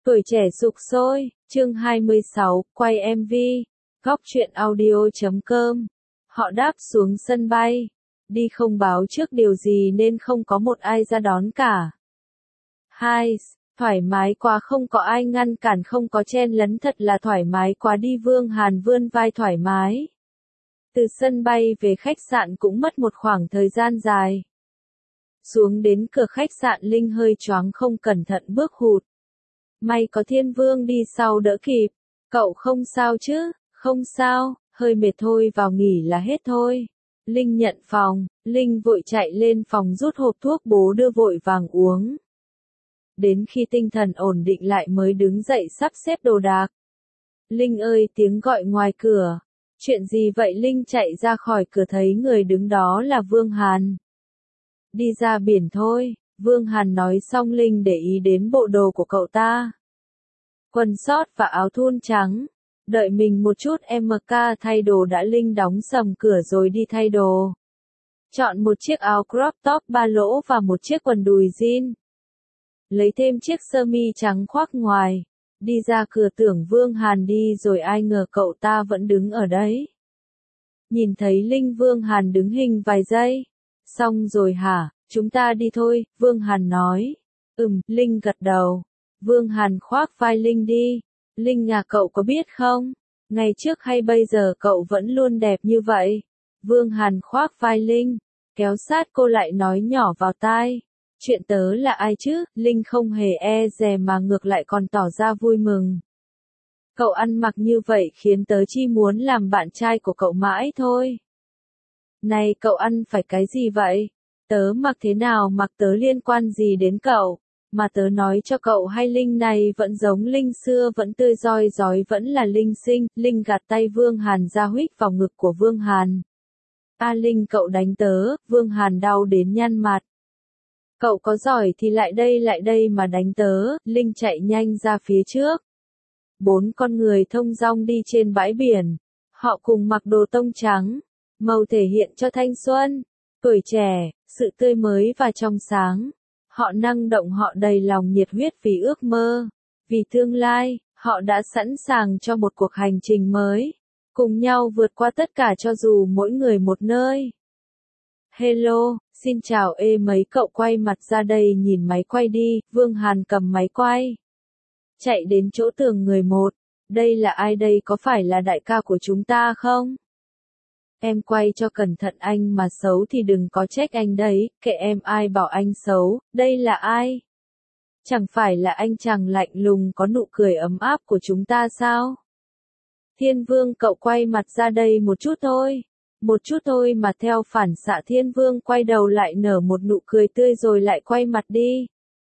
Tuổi trẻ sục sôi, chương 26, quay MV, góc truyện audio.com. Họ đáp xuống sân bay. Đi không báo trước điều gì nên không có một ai ra đón cả. Hai, thoải mái quá, không có ai ngăn cản, không có chen lấn, thật là thoải mái quá đi. Vương Hàn vươn vai thoải mái. Từ sân bay về khách sạn cũng mất một khoảng thời gian dài. Xuống đến cửa khách sạn, Linh hơi choáng, không cẩn thận bước hụt. May có Thiên Vương đi sau đỡ kịp. Cậu không sao chứ? Không sao, hơi mệt thôi, vào nghỉ là hết thôi. Linh nhận phòng, Linh vội chạy lên phòng rút hộp thuốc bố đưa vội vàng uống. Đến khi tinh thần ổn định lại mới đứng dậy sắp xếp đồ đạc. Linh ơi, tiếng gọi ngoài cửa. Chuyện gì vậy? Linh chạy ra khỏi cửa thấy người đứng đó là Vương Hàn. Đi ra biển thôi. Vương Hàn nói xong Linh để ý đến bộ đồ của cậu ta. Quần sót và áo thun trắng. Đợi mình một chút, MK thay đồ đã. Linh đóng sầm cửa rồi đi thay đồ. Chọn một chiếc áo crop top 3 lỗ và một chiếc quần đùi jean. Lấy thêm chiếc sơ mi trắng khoác ngoài. Đi ra cửa, tưởng Vương Hàn đi rồi, ai ngờ cậu ta vẫn đứng ở đấy. Nhìn thấy Linh, Vương Hàn đứng hình vài giây. Xong rồi hả? Chúng ta đi thôi, Vương Hàn nói. Linh gật đầu. Vương Hàn khoác vai Linh đi. Linh à, cậu có biết không? Ngày trước hay bây giờ cậu vẫn luôn đẹp như vậy. Vương Hàn khoác vai Linh. Kéo sát cô lại nói nhỏ vào tai. Chuyện tớ là ai chứ? Linh không hề e dè mà ngược lại còn tỏ ra vui mừng. Cậu ăn mặc như vậy khiến tớ chỉ muốn làm bạn trai của cậu mãi thôi. Này, cậu ăn phải cái gì vậy? Tớ mặc thế nào mặc tớ liên quan gì đến cậu? Mà tớ nói cho cậu hay, Linh này vẫn giống Linh xưa, vẫn tươi roi rói, vẫn là Linh xinh. Linh gạt tay Vương Hàn ra, huých vào ngực của Vương Hàn. A Linh, cậu đánh tớ. Vương Hàn đau đến nhăn mặt. Cậu có giỏi thì lại đây mà đánh tớ. Linh chạy nhanh ra phía trước. 4 con người thông dong đi trên bãi biển. Họ cùng mặc đồ tông trắng, màu thể hiện cho thanh xuân, tuổi trẻ, sự tươi mới và trong sáng. Họ năng động, họ đầy lòng nhiệt huyết vì ước mơ, vì tương lai. Họ đã sẵn sàng cho một cuộc hành trình mới, cùng nhau vượt qua tất cả cho dù mỗi người một nơi. Hello, xin chào. Mấy cậu quay mặt ra đây nhìn máy quay đi. Vương Hàn cầm máy quay, chạy đến chỗ tường người một. Đây là ai đây, có phải là đại ca của chúng ta không? Em quay cho cẩn thận, anh mà xấu thì đừng có trách anh đấy. Kệ em, ai bảo anh xấu, đây là ai? Chẳng phải là anh chàng lạnh lùng có nụ cười ấm áp của chúng ta sao? Thiên Vương, cậu quay mặt ra đây một chút thôi. Một chút thôi mà. Theo phản xạ Thiên Vương quay đầu lại, nở một nụ cười tươi rồi lại quay mặt đi.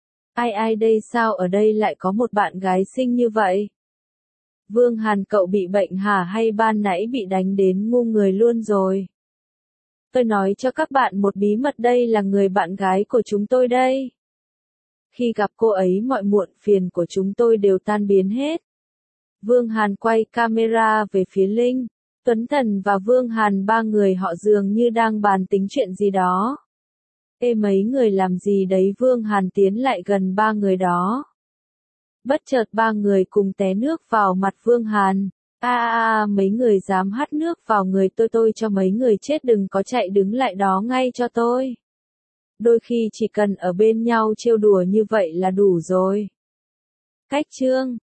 Ai đây, sao ở đây lại có một bạn gái xinh như vậy? Vương Hàn, cậu bị bệnh hả, hay ban nãy bị đánh đến ngu người luôn rồi? Tôi nói cho các bạn một bí mật, đây là người bạn gái của chúng tôi đây. Khi gặp cô ấy, mọi muộn phiền của chúng tôi đều tan biến hết. Vương Hàn quay camera về phía Linh, Tuấn Thần và Vương Hàn, 3 người họ dường như đang bàn tính chuyện gì đó. Mấy người làm gì đấy? Vương Hàn tiến lại gần 3 người đó. Bất chợt 3 người cùng té nước vào mặt Vương Hàn. Mấy người dám hắt nước vào người tôi cho mấy người chết, đừng có chạy, đứng lại đó ngay cho tôi. Đôi khi chỉ cần ở bên nhau trêu đùa như vậy là đủ rồi. Cách chương